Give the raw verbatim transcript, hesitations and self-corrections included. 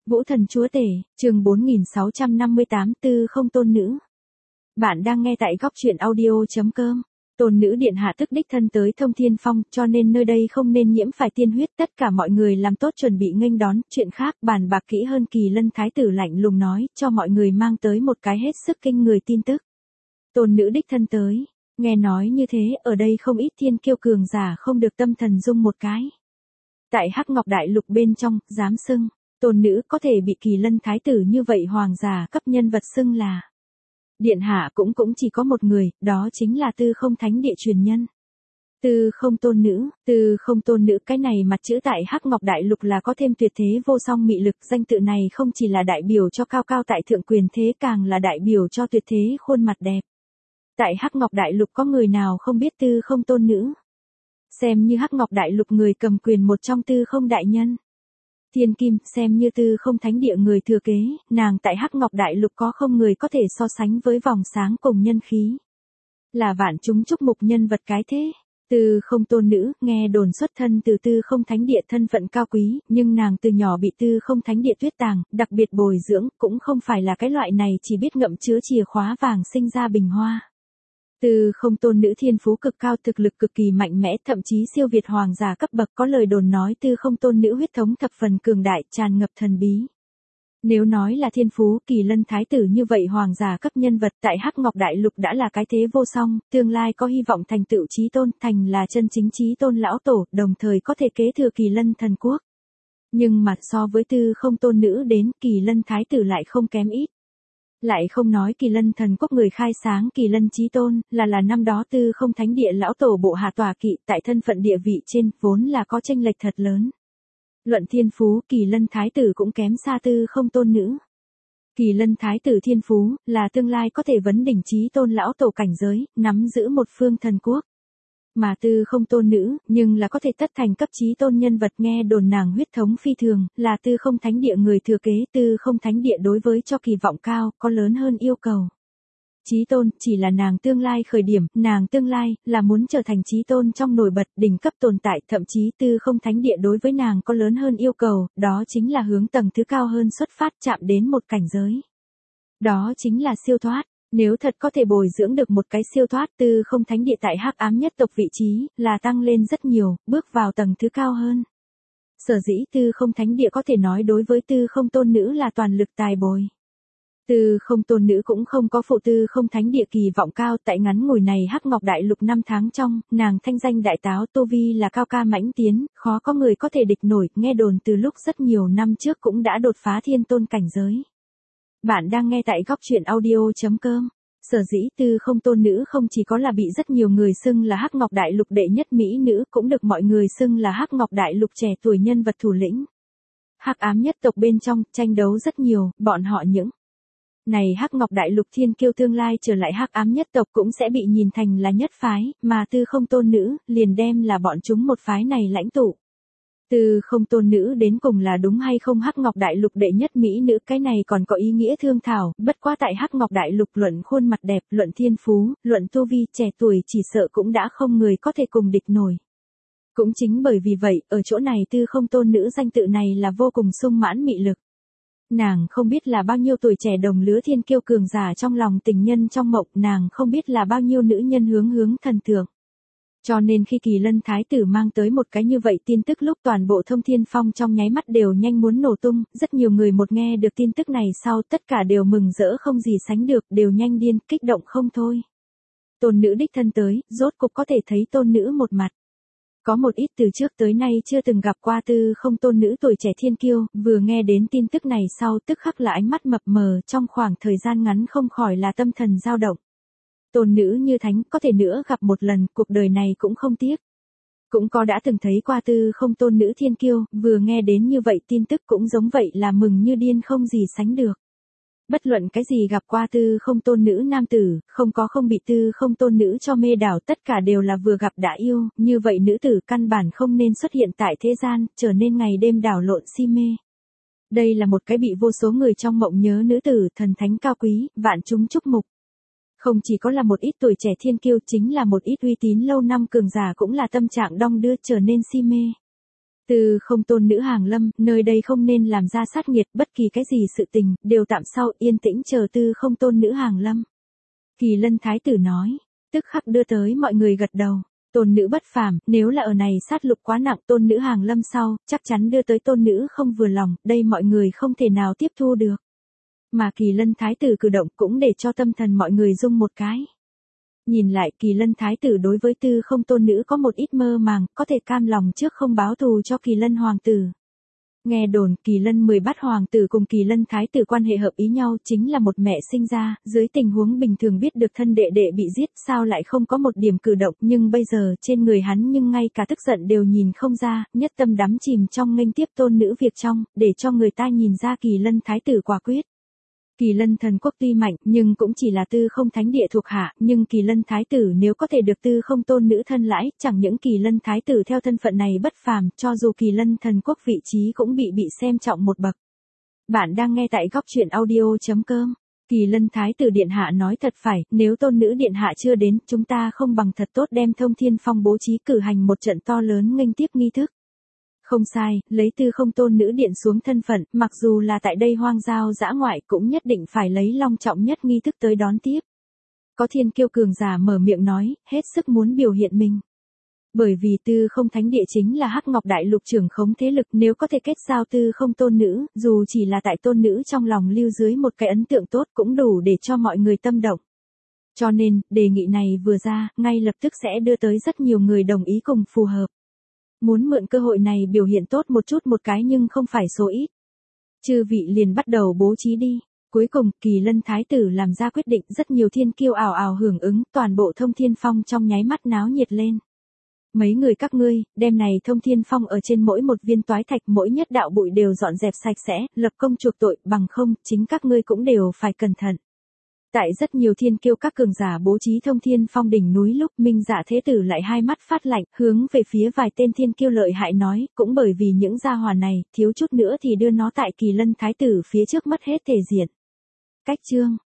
Vũ thần chúa tể, chương bốn nghìn sáu trăm năm mươi tám Tư không tôn nữ. Bạn đang nghe tại góc truyện audio chấm com. Tôn nữ điện hạ tức đích thân tới Thông Thiên Phong, cho nên nơi đây không nên nhiễm phải tiên huyết, tất cả mọi người làm tốt chuẩn bị nghênh đón, chuyện khác bàn bạc kỹ hơn. Kỳ Lân thái tử lạnh lùng nói, cho mọi người mang tới một cái hết sức kinh người tin tức. Tôn nữ đích thân tới, nghe nói như thế, ở đây không ít thiên kiêu cường giả không được tâm thần rung một cái. Tại Hắc Ngọc Đại Lục bên trong, dám xưng tôn nữ có thể bị Kỳ Lân thái tử như vậy hoàng giả cấp nhân vật xưng là điện hạ cũng cũng chỉ có một người, đó chính là Tư Không Thánh Địa truyền nhân. Tư Không tôn nữ, Tư Không tôn nữ, cái này mặt chữ tại Hắc Ngọc Đại Lục là có thêm tuyệt thế vô song mị lực, danh tự này không chỉ là đại biểu cho cao cao tại thượng quyền thế, càng là đại biểu cho tuyệt thế khuôn mặt đẹp. Tại Hắc Ngọc Đại Lục có người nào không biết Tư Không tôn nữ? Xem như Hắc Ngọc Đại Lục người cầm quyền một trong Tư Không đại nhân. Thiên Kim, xem như Tư Không Thánh Địa người thừa kế, nàng tại Hắc Ngọc Đại Lục có không người có thể so sánh với vòng sáng cùng nhân khí. Là vạn chúng chúc mục nhân vật cái thế. Tư Không tôn nữ, nghe đồn xuất thân từ Tư Không Thánh Địa, thân phận cao quý, nhưng nàng từ nhỏ bị Tư Không Thánh Địa tuyết tàng, đặc biệt bồi dưỡng, cũng không phải là cái loại này chỉ biết ngậm chứa chìa khóa vàng sinh ra bình hoa. Tư Không tôn nữ thiên phú cực cao, thực lực cực kỳ mạnh mẽ, thậm chí siêu việt hoàng giả cấp bậc, có lời đồn nói Tư Không tôn nữ huyết thống thập phần cường đại, tràn ngập thần bí. Nếu nói là thiên phú, Kỳ Lân thái tử như vậy hoàng giả cấp nhân vật tại Hắc Ngọc Đại Lục đã là cái thế vô song, tương lai có hy vọng thành tựu chí tôn, thành là chân chính chí tôn lão tổ, đồng thời có thể kế thừa Kỳ Lân thần quốc. Nhưng mà so với Tư Không tôn nữ đến, Kỳ Lân thái tử lại không kém ít. Lại không nói Kỳ Lân thần quốc người khai sáng Kỳ Lân chí tôn, là là năm đó Tư Không Thánh Địa lão tổ bộ hạ tòa kỵ, tại thân phận địa vị trên, vốn là có chênh lệch thật lớn. Luận thiên phú, Kỳ Lân thái tử cũng kém xa Tư Không tôn nữ. Kỳ Lân thái tử thiên phú, là tương lai có thể vấn đỉnh chí tôn lão tổ cảnh giới, nắm giữ một phương thần quốc. Mà Tư Không tôn nữ, nhưng là có thể tất thành cấp chí tôn nhân vật, nghe đồn nàng huyết thống phi thường, là Tư Không Thánh Địa người thừa kế. Tư Không Thánh Địa đối với cho kỳ vọng cao, có lớn hơn yêu cầu. Chí tôn, chỉ là nàng tương lai khởi điểm, nàng tương lai, là muốn trở thành chí tôn trong nổi bật, đỉnh cấp tồn tại, thậm chí Tư Không Thánh Địa đối với nàng có lớn hơn yêu cầu, đó chính là hướng tầng thứ cao hơn xuất phát, chạm đến một cảnh giới. Đó chính là siêu thoát. Nếu thật có thể bồi dưỡng được một cái siêu thoát, Tư Không Thánh Địa tại Hắc ám nhất tộc vị trí, là tăng lên rất nhiều, bước vào tầng thứ cao hơn. Sở dĩ Tư Không Thánh Địa có thể nói đối với Tư Không tôn nữ là toàn lực tài bồi. Tư Không tôn nữ cũng không có phụ Tư Không Thánh Địa kỳ vọng cao, tại ngắn ngủi này Hắc Ngọc Đại Lục năm tháng trong, nàng thanh danh đại táo, tu vi là cao ca mãnh tiến, khó có người có thể địch nổi, nghe đồn từ lúc rất nhiều năm trước cũng đã đột phá thiên tôn cảnh giới. Bạn đang nghe tại góc truyện audio chấm com. Sở dĩ Tư Không tôn nữ không chỉ có là bị rất nhiều người xưng là Hắc Ngọc Đại Lục đệ nhất mỹ nữ, cũng được mọi người xưng là Hắc Ngọc Đại Lục trẻ tuổi nhân vật thủ lĩnh. Hắc ám nhất tộc bên trong, tranh đấu rất nhiều, bọn họ những này Hắc Ngọc Đại Lục thiên kiêu tương lai trở lại Hắc ám nhất tộc cũng sẽ bị nhìn thành là nhất phái, mà Tư Không tôn nữ, liền đem là bọn chúng một phái này lãnh tụ. Tư Không tôn nữ đến cùng là đúng hay không Hắc Ngọc Đại Lục đệ nhất mỹ nữ, cái này còn có ý nghĩa thương thảo, bất quá tại Hắc Ngọc Đại Lục luận khuôn mặt đẹp, luận thiên phú, luận tu vi, trẻ tuổi chỉ sợ cũng đã không người có thể cùng địch nổi. Cũng chính bởi vì vậy, ở chỗ này Tư Không tôn nữ danh tự này là vô cùng sung mãn mị lực. Nàng không biết là bao nhiêu tuổi trẻ đồng lứa thiên kiêu cường giả trong lòng tình nhân trong mộng, nàng không biết là bao nhiêu nữ nhân hướng hướng thần tượng. Cho nên khi Kỳ Lân thái tử mang tới một cái như vậy tin tức lúc toàn bộ Thông Thiên Phong trong nháy mắt đều nhanh muốn nổ tung, rất nhiều người một nghe được tin tức này sau tất cả đều mừng rỡ không gì sánh được, đều nhanh điên, kích động không thôi. Tôn nữ đích thân tới, rốt cục có thể thấy tôn nữ một mặt. Có một ít từ trước tới nay chưa từng gặp qua Tư Không tôn nữ tuổi trẻ thiên kiêu, vừa nghe đến tin tức này sau tức khắc là ánh mắt mập mờ, trong khoảng thời gian ngắn không khỏi là tâm thần dao động. Tôn nữ như thánh, có thể nữa gặp một lần, cuộc đời này cũng không tiếc. Cũng có đã từng thấy qua Tư Không tôn nữ thiên kiêu, vừa nghe đến như vậy tin tức cũng giống vậy là mừng như điên không gì sánh được. Bất luận cái gì gặp qua Tư Không tôn nữ nam tử, không có không bị Tư Không tôn nữ cho mê đảo, tất cả đều là vừa gặp đã yêu, như vậy nữ tử căn bản không nên xuất hiện tại thế gian, trở nên ngày đêm đảo lộn si mê. Đây là một cái bị vô số người trong mộng nhớ nữ tử, thần thánh cao quý, vạn chúng chúc mục. Không chỉ có là một ít tuổi trẻ thiên kiêu, chính là một ít uy tín lâu năm cường giả cũng là tâm trạng đong đưa trở nên si mê. Tư không tôn nữ hàng lâm, nơi đây không nên làm ra sát nghiệt, bất kỳ cái gì sự tình, đều tạm sau, yên tĩnh chờ tư không tôn nữ hàng lâm. Kỳ Lân thái tử nói, tức khắc đưa tới mọi người gật đầu. Tôn nữ bất phàm, nếu là ở này sát lục quá nặng, tôn nữ hàng lâm sau, chắc chắn đưa tới tôn nữ không vừa lòng, đây mọi người không thể nào tiếp thu được. Mà Kỳ Lân thái tử cử động cũng để cho tâm thần mọi người rung một cái. Nhìn lại Kỳ Lân thái tử đối với tư không tôn nữ có một ít mơ màng, có thể cam lòng trước không báo thù cho Kỳ Lân hoàng tử. Nghe đồn Kỳ Lân mười bát hoàng tử cùng Kỳ Lân thái tử quan hệ hợp ý nhau chính là một mẹ sinh ra, dưới tình huống bình thường biết được thân đệ đệ bị giết sao lại không có một điểm cử động, nhưng bây giờ trên người hắn nhưng ngay cả tức giận đều nhìn không ra, nhất tâm đắm chìm trong nghênh tiếp tôn nữ việc trong, để cho người ta nhìn ra Kỳ Lân thái tử quả quyết. Kỳ Lân thần quốc tuy mạnh nhưng cũng chỉ là tư không thánh địa thuộc hạ, nhưng Kỳ Lân thái tử nếu có thể được tư không tôn nữ thân lãi, chẳng những Kỳ Lân thái tử theo thân phận này bất phàm, cho dù Kỳ Lân thần quốc vị trí cũng bị bị xem trọng một bậc. Bạn đang nghe tại góc truyện audio.com. Kỳ Lân thái tử điện hạ nói thật phải, nếu tôn nữ điện hạ chưa đến, chúng ta không bằng thật tốt đem Thông Thiên Phong bố trí cử hành một trận to lớn nghênh tiếp nghi thức. Không sai, lấy tư không tôn nữ điện xuống thân phận, mặc dù là tại đây hoang giao dã ngoại cũng nhất định phải lấy long trọng nhất nghi thức tới đón tiếp. Có thiên kiêu cường giả mở miệng nói, hết sức muốn biểu hiện mình. Bởi vì tư không thánh địa chính là Hắc Ngọc Đại Lục trưởng khống thế lực, nếu có thể kết giao tư không tôn nữ, dù chỉ là tại tôn nữ trong lòng lưu dưới một cái ấn tượng tốt cũng đủ để cho mọi người tâm động. Cho nên, đề nghị này vừa ra, ngay lập tức sẽ đưa tới rất nhiều người đồng ý cùng phù hợp. Muốn mượn cơ hội này biểu hiện tốt một chút một cái nhưng không phải số ít. Chư vị liền bắt đầu bố trí đi. Cuối cùng, Kỳ Lân thái tử làm ra quyết định, rất nhiều thiên kiêu ào ào hưởng ứng, toàn bộ Thông Thiên Phong trong nháy mắt náo nhiệt lên. Mấy người các ngươi, đêm này Thông Thiên Phong ở trên mỗi một viên toái thạch mỗi nhất đạo bụi đều dọn dẹp sạch sẽ, lập công chuộc tội, bằng không, chính các ngươi cũng đều phải cẩn thận. Tại rất nhiều thiên kiêu các cường giả bố trí Thông Thiên Phong đỉnh núi lúc Minh Dạ Thế Tử lại hai mắt phát lạnh, hướng về phía vài tên thiên kiêu lợi hại nói, cũng bởi vì những gia hỏa này, thiếu chút nữa thì đưa nó tại Kỳ Lân thái tử phía trước mất hết thể diện. Cách chương